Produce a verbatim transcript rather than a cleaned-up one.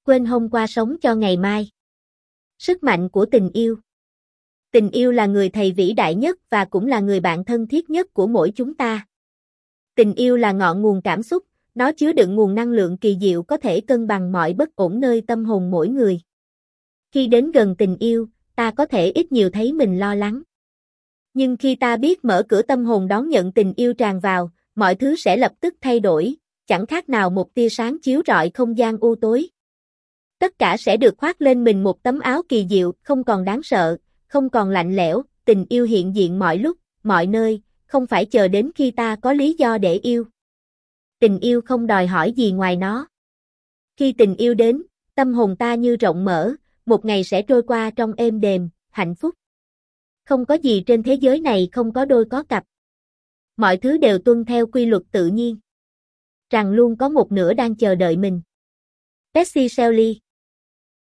quên hôm qua sống cho ngày mai. Sức mạnh của tình yêu. Tình yêu là người thầy vĩ đại nhất và cũng là người bạn thân thiết nhất của mỗi chúng ta. Tình yêu là ngọn nguồn cảm xúc, nó chứa đựng nguồn năng lượng kỳ diệu có thể cân bằng mọi bất ổn nơi tâm hồn mỗi người. Khi đến gần tình yêu, ta có thể ít nhiều thấy mình lo lắng. Nhưng khi ta biết mở cửa tâm hồn đón nhận tình yêu tràn vào, mọi thứ sẽ lập tức thay đổi, chẳng khác nào một tia sáng chiếu rọi không gian u tối. Tất cả sẽ được khoác lên mình một tấm áo kỳ diệu, không còn đáng sợ, không còn lạnh lẽo, tình yêu hiện diện mọi lúc, mọi nơi, không phải chờ đến khi ta có lý do để yêu. Tình yêu không đòi hỏi gì ngoài nó. Khi tình yêu đến, tâm hồn ta như rộng mở, một ngày sẽ trôi qua trong êm đềm, hạnh phúc. Không có gì trên thế giới này không có đôi có cặp. Mọi thứ đều tuân theo quy luật tự nhiên. Rằng luôn có một nửa đang chờ đợi mình. Percy Shelley.